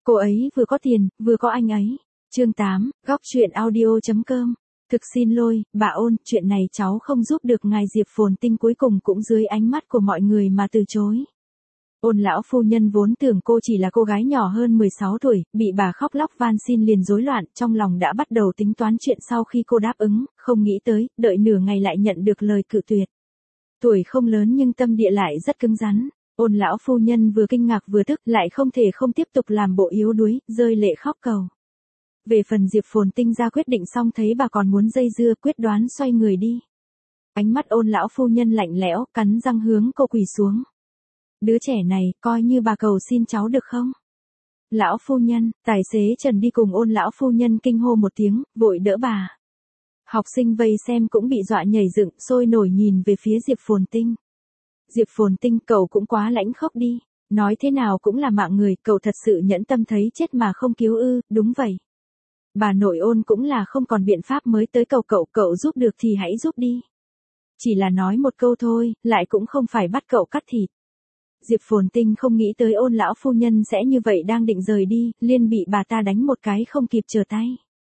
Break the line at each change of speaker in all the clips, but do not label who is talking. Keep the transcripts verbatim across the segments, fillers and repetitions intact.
Cô ấy vừa có tiền, vừa có anh ấy. Chương tám, góc truyện audio.com. Thực xin lỗi, bà Ôn, chuyện này cháu không giúp được ngài. Diệp Phồn Tinh cuối cùng cũng dưới ánh mắt của mọi người mà từ chối. Ôn lão phu nhân vốn tưởng cô chỉ là cô gái nhỏ hơn mười sáu tuổi, bị bà khóc lóc van xin liền rối loạn, trong lòng đã bắt đầu tính toán chuyện sau khi cô đáp ứng, không nghĩ tới, đợi nửa ngày lại nhận được lời cự tuyệt. Tuổi không lớn nhưng tâm địa lại rất cứng rắn. Ôn lão phu nhân vừa kinh ngạc vừa tức, lại không thể không tiếp tục làm bộ yếu đuối, rơi lệ khóc cầu. Về phần Diệp Phồn Tinh ra quyết định xong thấy bà còn muốn dây dưa, quyết đoán xoay người đi. Ánh mắt ôn lão phu nhân lạnh lẽo, cắn răng hướng cô quỳ xuống. Đứa trẻ này, coi như bà cầu xin cháu được không? Lão phu nhân, tài xế Trần đi cùng ôn lão phu nhân kinh hô một tiếng, vội đỡ bà. Học sinh vây xem cũng bị dọa nhảy dựng, sôi nổi nhìn về phía Diệp Phồn Tinh. Diệp Phồn Tinh, cậu cũng quá lãnh khốc đi. Nói thế nào cũng là mạng người, cậu thật sự nhẫn tâm thấy chết mà không cứu ư? Đúng vậy. Bà nội Ôn cũng là không còn biện pháp mới tới cầu cậu, cậu giúp được thì hãy giúp đi. Chỉ là nói một câu thôi, lại cũng không phải bắt cậu cắt thịt. Diệp Phồn Tinh không nghĩ tới ôn lão phu nhân sẽ như vậy, đang định rời đi, liền bị bà ta đánh một cái không kịp trở tay.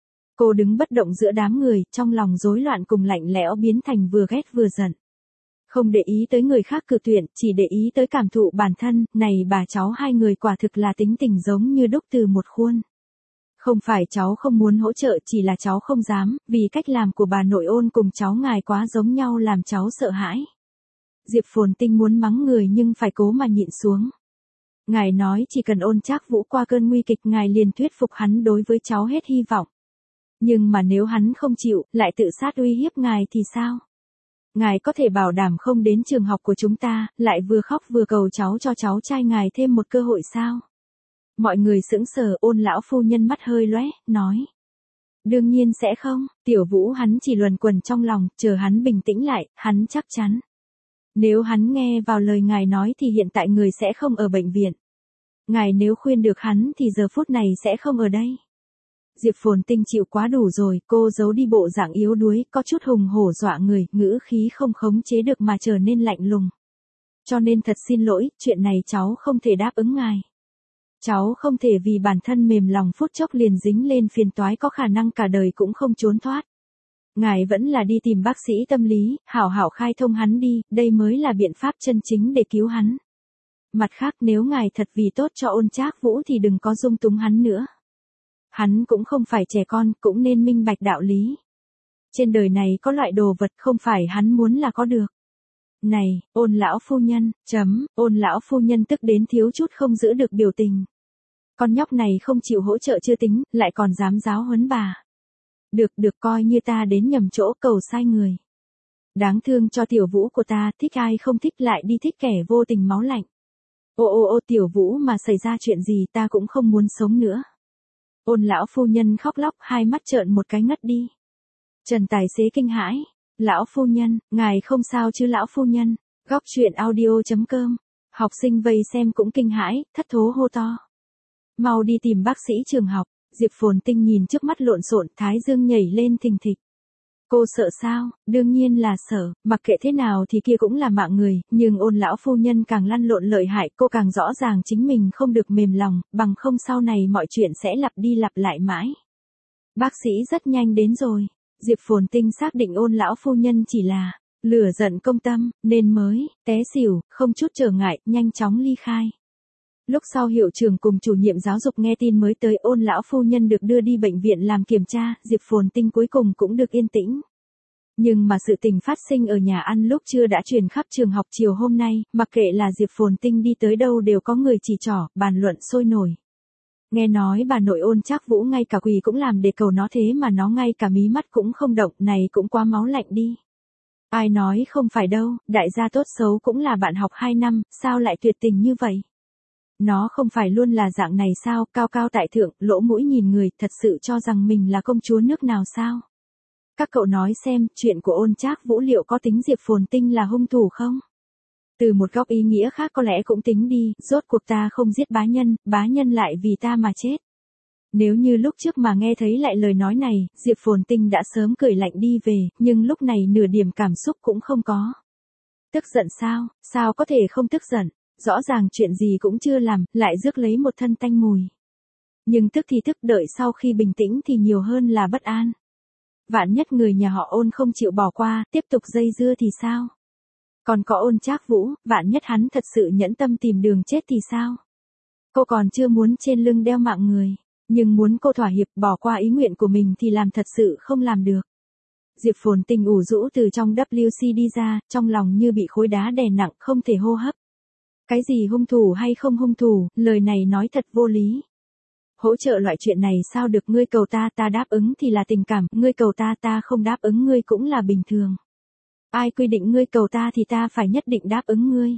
Cô đứng bất động giữa đám người, trong lòng rối loạn cùng lạnh lẽo biến thành vừa ghét vừa giận. Không để ý tới người khác cự tuyệt, chỉ để ý tới cảm thụ bản thân, này bà cháu hai người quả thực là tính tình giống như đúc từ một khuôn. Không phải cháu không muốn hỗ trợ, chỉ là cháu không dám, vì cách làm của bà nội Ôn cùng cháu ngài quá giống nhau làm cháu sợ hãi. Diệp Phồn Tinh muốn mắng người nhưng phải cố mà nhịn xuống. Ngài nói chỉ cần Ôn Trác Vũ qua cơn nguy kịch ngài liền thuyết phục hắn đối với cháu hết hy vọng. Nhưng mà nếu hắn không chịu, lại tự sát uy hiếp ngài thì sao? Ngài có thể bảo đảm không đến trường học của chúng ta, lại vừa khóc vừa cầu cháu cho cháu trai ngài thêm một cơ hội sao? Mọi người sững sờ, ôn lão phu nhân mắt hơi lóe, nói. Đương nhiên sẽ không, Tiểu Vũ hắn chỉ luẩn quẩn trong lòng, chờ hắn bình tĩnh lại, hắn chắc chắn. Nếu hắn nghe vào lời ngài nói thì hiện tại người sẽ không ở bệnh viện. Ngài nếu khuyên được hắn thì giờ phút này sẽ không ở đây. Diệp Phồn Tinh chịu quá đủ rồi, cô giấu đi bộ dạng yếu đuối, có chút hùng hổ dọa người, ngữ khí không khống chế được mà trở nên lạnh lùng. Cho nên thật xin lỗi, chuyện này cháu không thể đáp ứng ngài. Cháu không thể vì bản thân mềm lòng phút chốc liền dính lên phiền toái có khả năng cả đời cũng không trốn thoát. Ngài vẫn là đi tìm bác sĩ tâm lý, hảo hảo khai thông hắn đi, đây mới là biện pháp chân chính để cứu hắn. Mặt khác nếu ngài thật vì tốt cho Ôn Trác Vũ thì đừng có dung túng hắn nữa. Hắn cũng không phải trẻ con, cũng nên minh bạch đạo lý. Trên đời này có loại đồ vật không phải hắn muốn là có được. Này, ôn lão phu nhân, chấm, ôn lão phu nhân tức đến thiếu chút không giữ được biểu tình. Con nhóc này không chịu hỗ trợ chưa tính, lại còn dám giáo huấn bà. Được, được coi như ta đến nhầm chỗ, cầu sai người. Đáng thương cho Tiểu Vũ của ta, thích ai không thích lại đi thích kẻ vô tình máu lạnh. Ô ô ô Tiểu Vũ mà xảy ra chuyện gì ta cũng không muốn sống nữa. Ôn lão phu nhân khóc lóc, hai mắt trợn một cái ngất đi. Trần tài xế kinh hãi. Lão phu nhân, ngài không sao chứ lão phu nhân. Góc truyện audio.com. Học sinh vây xem cũng kinh hãi, thất thố hô to. Mau đi tìm bác sĩ trường học. Diệp Phồn Tinh nhìn trước mắt lộn xộn, thái dương nhảy lên thình thịch. Cô sợ sao? Đương nhiên là sợ, mặc kệ thế nào thì kia cũng là mạng người, nhưng ôn lão phu nhân càng lăn lộn lợi hại, cô càng rõ ràng chính mình không được mềm lòng, bằng không sau này mọi chuyện sẽ lặp đi lặp lại mãi. Bác sĩ rất nhanh đến rồi. Diệp Phồn Tinh xác định ôn lão phu nhân chỉ là lửa giận công tâm, nên mới té xỉu, không chút trở ngại, nhanh chóng ly khai. Lúc sau hiệu trưởng cùng chủ nhiệm giáo dục nghe tin mới tới, ôn lão phu nhân được đưa đi bệnh viện làm kiểm tra, Diệp Phồn Tinh cuối cùng cũng được yên tĩnh. Nhưng mà sự tình phát sinh ở nhà ăn lúc trưa đã truyền khắp trường học chiều hôm nay, mặc kệ là Diệp Phồn Tinh đi tới đâu đều có người chỉ trỏ, bàn luận sôi nổi. Nghe nói bà nội Ôn Trác Vũ ngay cả quỳ cũng làm để cầu nó, thế mà nó ngay cả mí mắt cũng không động, này cũng quá máu lạnh đi. Ai nói không phải đâu, đại gia tốt xấu cũng là bạn học hai năm, sao lại tuyệt tình như vậy? Nó không phải luôn là dạng này sao, cao cao tại thượng, lỗ mũi nhìn người, thật sự cho rằng mình là công chúa nước nào sao? Các cậu nói xem, chuyện của Ôn Trác Vũ liệu có tính Diệp Phồn Tinh là hung thủ không? Từ một góc ý nghĩa khác có lẽ cũng tính đi, rốt cuộc ta không giết bá nhân, bá nhân lại vì ta mà chết. Nếu như lúc trước mà nghe thấy lại lời nói này, Diệp Phồn Tinh đã sớm cười lạnh đi về, nhưng lúc này nửa điểm cảm xúc cũng không có. Tức giận sao, sao có thể không tức giận, rõ ràng chuyện gì cũng chưa làm, lại rước lấy một thân tanh mùi. Nhưng tức thì tức, đợi sau khi bình tĩnh thì nhiều hơn là bất an. Vạn nhất người nhà họ Ôn không chịu bỏ qua, tiếp tục dây dưa thì sao? Còn có Ôn Trác Vũ, vạn nhất hắn thật sự nhẫn tâm tìm đường chết thì sao? Cô còn chưa muốn trên lưng đeo mạng người, nhưng muốn cô thỏa hiệp bỏ qua ý nguyện của mình thì làm thật sự không làm được. Diệp Phồn Tinh ủ rũ từ trong vê kép xê đi ra, trong lòng như bị khối đá đè nặng không thể hô hấp. Cái gì hung thủ hay không hung thủ, lời này nói thật vô lý. Hỗ trợ loại chuyện này sao được, ngươi cầu ta ta đáp ứng thì là tình cảm, ngươi cầu ta ta không đáp ứng ngươi cũng là bình thường. Ai quy định ngươi cầu ta thì ta phải nhất định đáp ứng ngươi.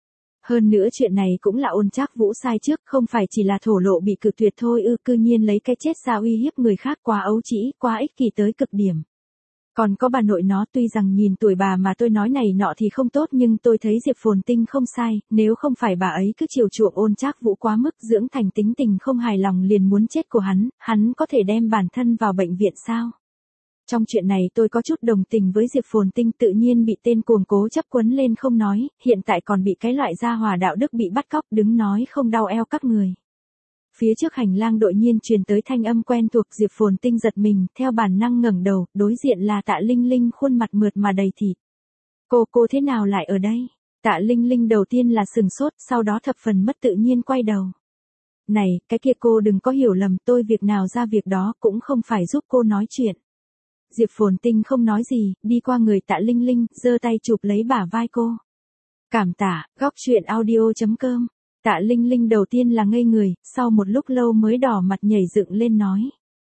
Hơn nữa chuyện này cũng là Ôn Trác Vũ sai trước, không phải chỉ là thổ lộ bị cự tuyệt thôi ư, cư nhiên lấy cái chết ra uy hiếp người khác, quá ấu trĩ, quá ích kỷ tới cực điểm. Còn có bà nội nó, tuy rằng nhìn tuổi bà mà tôi nói này nọ thì không tốt, nhưng tôi thấy Diệp Phồn Tinh không sai, nếu không phải bà ấy cứ chiều chuộng Ôn Trác Vũ quá mức, dưỡng thành tính tình không hài lòng liền muốn chết của hắn, hắn có thể đem bản thân vào bệnh viện sao? Trong chuyện này tôi có chút đồng tình với Diệp Phồn Tinh, tự nhiên bị tên cuồng cố chấp quấn lên không nói, hiện tại còn bị cái loại gia hòa đạo đức bị bắt cóc, đứng nói không đau eo các người. Phía trước hành lang đột nhiên truyền tới thanh âm quen thuộc, Diệp Phồn Tinh giật mình, theo bản năng ngẩng đầu, đối diện là Tạ Linh Linh, khuôn mặt mượt mà đầy thịt. Cô, cô thế nào lại ở đây? Tạ Linh Linh đầu tiên là sừng sốt, sau đó thập phần mất tự nhiên quay đầu. Này, cái kia cô đừng có hiểu lầm, tôi việc nào ra việc đó, cũng không phải giúp cô nói chuyện. Diệp Phồn Tinh không nói gì, đi qua người Tạ Linh Linh, giơ tay chụp lấy bả vai cô. Cảm tạ, góc truyện audio chấm com. Tạ Linh Linh đầu tiên là ngây người, sau một lúc lâu mới đỏ mặt nhảy dựng lên nói.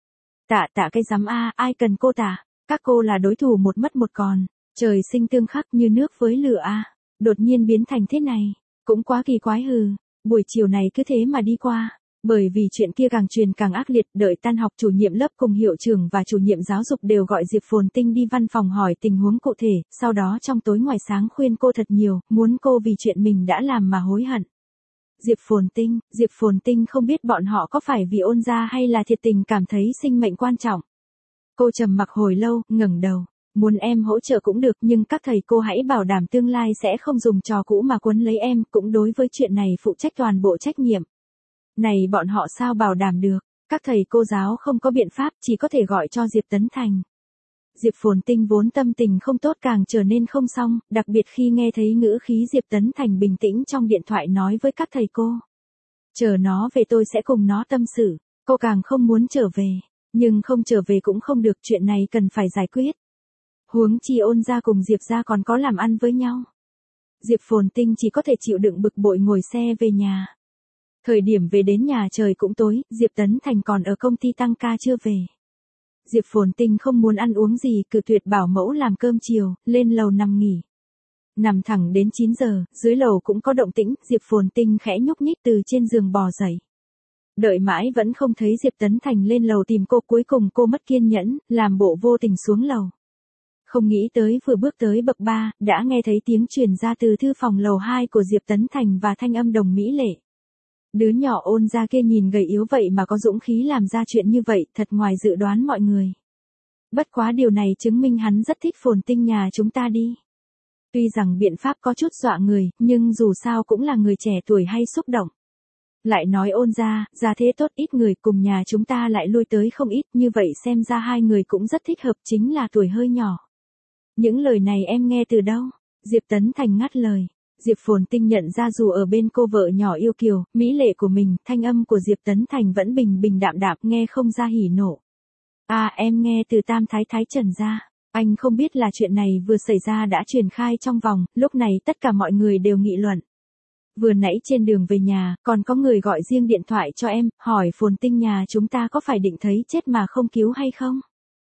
Tạ tạ cái rắm a, ai cần cô tạ, các cô là đối thủ một mất một còn, trời sinh tương khắc như nước với lửa a, đột nhiên biến thành thế này, cũng quá kỳ quái hừ, buổi chiều này cứ thế mà đi qua. Bởi vì chuyện kia càng truyền càng ác liệt, đợi tan học chủ nhiệm lớp cùng hiệu trưởng và chủ nhiệm giáo dục đều gọi Diệp Phồn Tinh đi văn phòng hỏi tình huống cụ thể, sau đó trong tối ngoài sáng khuyên cô thật nhiều, muốn cô vì chuyện mình đã làm mà hối hận. Diệp Phồn Tinh, Diệp Phồn Tinh không biết bọn họ có phải vì Ôn gia hay là thiệt tình cảm thấy sinh mệnh quan trọng. Cô trầm mặc hồi lâu, ngẩng đầu, muốn em hỗ trợ cũng được, nhưng các thầy cô hãy bảo đảm tương lai sẽ không dùng trò cũ mà quấn lấy em, cũng đối với chuyện này phụ trách toàn bộ trách nhiệm. Này bọn họ sao bảo đảm được, các thầy cô giáo không có biện pháp, chỉ có thể gọi cho Diệp Tấn Thành. Diệp Phồn Tinh vốn tâm tình không tốt càng trở nên không xong, đặc biệt khi nghe thấy ngữ khí Diệp Tấn Thành bình tĩnh trong điện thoại nói với các thầy cô. Chờ nó về tôi sẽ cùng nó tâm sự, cô càng không muốn trở về, nhưng không trở về cũng không được, chuyện này cần phải giải quyết. Huống chi Ôn gia cùng Diệp gia còn có làm ăn với nhau. Diệp Phồn Tinh chỉ có thể chịu đựng bực bội ngồi xe về nhà. Thời điểm về đến nhà trời cũng tối, Diệp Tấn Thành còn ở công ty tăng ca chưa về. Diệp Phồn Tinh không muốn ăn uống gì, cự tuyệt bảo mẫu làm cơm chiều, lên lầu nằm nghỉ. Nằm thẳng đến chín giờ, dưới lầu cũng có động tĩnh, Diệp Phồn Tinh khẽ nhúc nhích từ trên giường bò dậy. Đợi mãi vẫn không thấy Diệp Tấn Thành lên lầu tìm cô, cuối cùng cô mất kiên nhẫn, làm bộ vô tình xuống lầu. Không nghĩ tới vừa bước tới bậc ba, đã nghe thấy tiếng truyền ra từ thư phòng lầu hai của Diệp Tấn Thành và thanh âm đồng mỹ lệ. Đứa nhỏ Ôn gia kia nhìn gầy yếu vậy mà có dũng khí làm ra chuyện như vậy, thật ngoài dự đoán mọi người. Bất quá điều này chứng minh hắn rất thích Phồn Tinh nhà chúng ta đi. Tuy rằng biện pháp có chút dọa người, nhưng dù sao cũng là người trẻ tuổi hay xúc động. Lại nói Ôn gia, gia thế tốt, ít người, cùng nhà chúng ta lại lui tới không ít, như vậy xem ra hai người cũng rất thích hợp, chính là tuổi hơi nhỏ. Những lời này em nghe từ đâu? Diệp Tấn Thành ngắt lời. Diệp Phồn Tinh nhận ra dù ở bên cô vợ nhỏ yêu kiều, mỹ lệ của mình, thanh âm của Diệp Tấn Thành vẫn bình bình đạm đạm, nghe không ra hỉ nộ. À, em nghe từ Tam Thái Thái Trần ra. Anh không biết là chuyện này vừa xảy ra đã truyền khai trong vòng, lúc này tất cả mọi người đều nghị luận. Vừa nãy trên đường về nhà, còn có người gọi riêng điện thoại cho em, hỏi Phồn Tinh nhà chúng ta có phải định thấy chết mà không cứu hay không?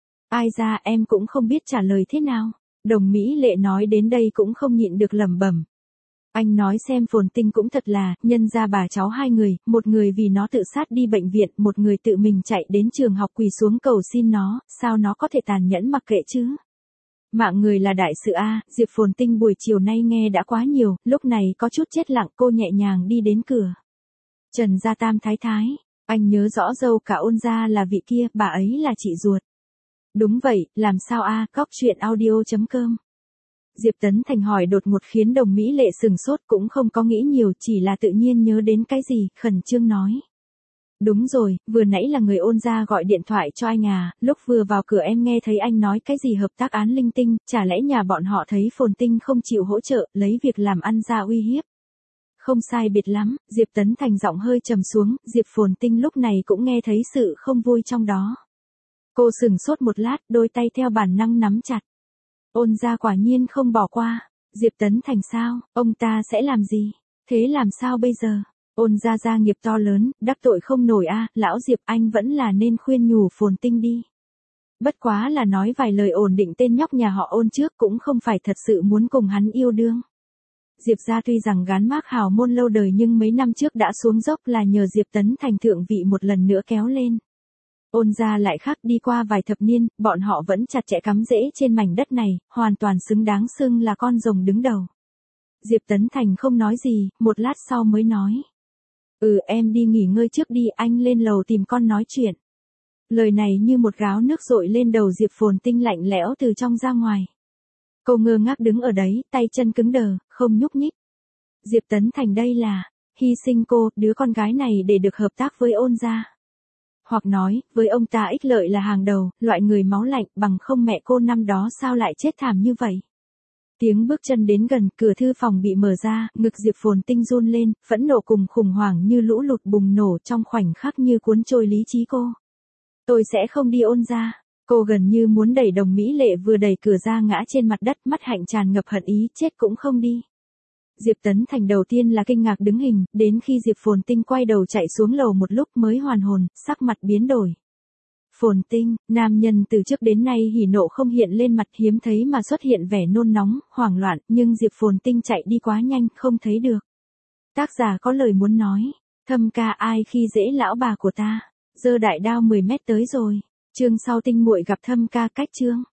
Ai ra em cũng không biết trả lời thế nào. Đồng mỹ lệ nói đến đây cũng không nhịn được lẩm bẩm. Anh nói xem Phồn Tinh cũng thật là, nhân ra bà cháu hai người, một người vì nó tự sát đi bệnh viện, một người tự mình chạy đến trường học quỳ xuống cầu xin nó, sao nó có thể tàn nhẫn mặc kệ chứ? Mạng người là đại sự a. Diệp Phồn Tinh buổi chiều nay nghe đã quá nhiều, lúc này có chút chết lặng, cô nhẹ nhàng đi đến cửa. Trần gia Tam Thái Thái, anh nhớ rõ dâu cả Ôn gia là vị kia, bà ấy là chị ruột. Đúng vậy, làm sao a? Góc truyện audio chấm com. Diệp Tấn Thành hỏi đột ngột khiến đồng mỹ lệ sừng sốt, cũng không có nghĩ nhiều, chỉ là tự nhiên nhớ đến cái gì, khẩn trương nói. Đúng rồi, vừa nãy là người Ôn gia gọi điện thoại cho anh à, lúc vừa vào cửa em nghe thấy anh nói cái gì hợp tác án linh tinh, chả lẽ nhà bọn họ thấy Phồn Tinh không chịu hỗ trợ, lấy việc làm ăn ra uy hiếp. Không sai biệt lắm, Diệp Tấn Thành giọng hơi trầm xuống, Diệp Phồn Tinh lúc này cũng nghe thấy sự không vui trong đó. Cô sừng sốt một lát, đôi tay theo bản năng nắm chặt. Ôn gia quả nhiên không bỏ qua. Diệp Tấn Thành sao, ông ta sẽ làm gì? Thế làm sao bây giờ? Ôn gia gia nghiệp to lớn, đắc tội không nổi a, lão Diệp anh vẫn là nên khuyên nhủ Phồn Tinh đi. Bất quá là nói vài lời ổn định tên nhóc nhà họ Ôn trước cũng không phải thật sự muốn cùng hắn yêu đương. Diệp gia tuy rằng gán mác hào môn lâu đời nhưng mấy năm trước đã xuống dốc là nhờ Diệp Tấn Thành thượng vị một lần nữa kéo lên. Ôn gia lại khác, đi qua vài thập niên, bọn họ vẫn chặt chẽ cắm rễ trên mảnh đất này, hoàn toàn xứng đáng xưng là con rồng đứng đầu. Diệp Tấn Thành không nói gì, một lát sau mới nói. Ừ em đi nghỉ ngơi trước đi, anh lên lầu tìm con nói chuyện. Lời này như một gáo nước dội lên đầu Diệp Phồn Tinh lạnh lẽo từ trong ra ngoài. Cô ngơ ngác đứng ở đấy, tay chân cứng đờ, không nhúc nhích. Diệp Tấn Thành đây là hy sinh cô, đứa con gái này để được hợp tác với Ôn gia. Hoặc nói, với ông ta ích lợi là hàng đầu, loại người máu lạnh, bằng không mẹ cô năm đó sao lại chết thảm như vậy. Tiếng bước chân đến gần, cửa thư phòng bị mở ra, ngực Diệp Phồn Tinh run lên, phẫn nộ cùng khủng hoảng như lũ lụt bùng nổ trong khoảnh khắc như cuốn trôi lý trí cô. Tôi sẽ không đi Ôn gia. Cô gần như muốn đẩy Đồng Mỹ Lệ vừa đẩy cửa ra ngã trên mặt đất, mắt hạnh tràn ngập hận ý, chết cũng không đi. Diệp Tấn Thành đầu tiên là kinh ngạc đứng hình, đến khi Diệp Phồn Tinh quay đầu chạy xuống lầu một lúc mới hoàn hồn, sắc mặt biến đổi. Phồn Tinh, nam nhân từ trước đến nay hỉ nộ không hiện lên mặt, hiếm thấy mà xuất hiện vẻ nôn nóng, hoảng loạn, nhưng Diệp Phồn Tinh chạy đi quá nhanh, không thấy được. Tác giả có lời muốn nói, Thâm ca ai khi dễ lão bà của ta, giơ đại đao mười mét tới rồi. Chương sau Tinh muội gặp Thâm ca cách chương.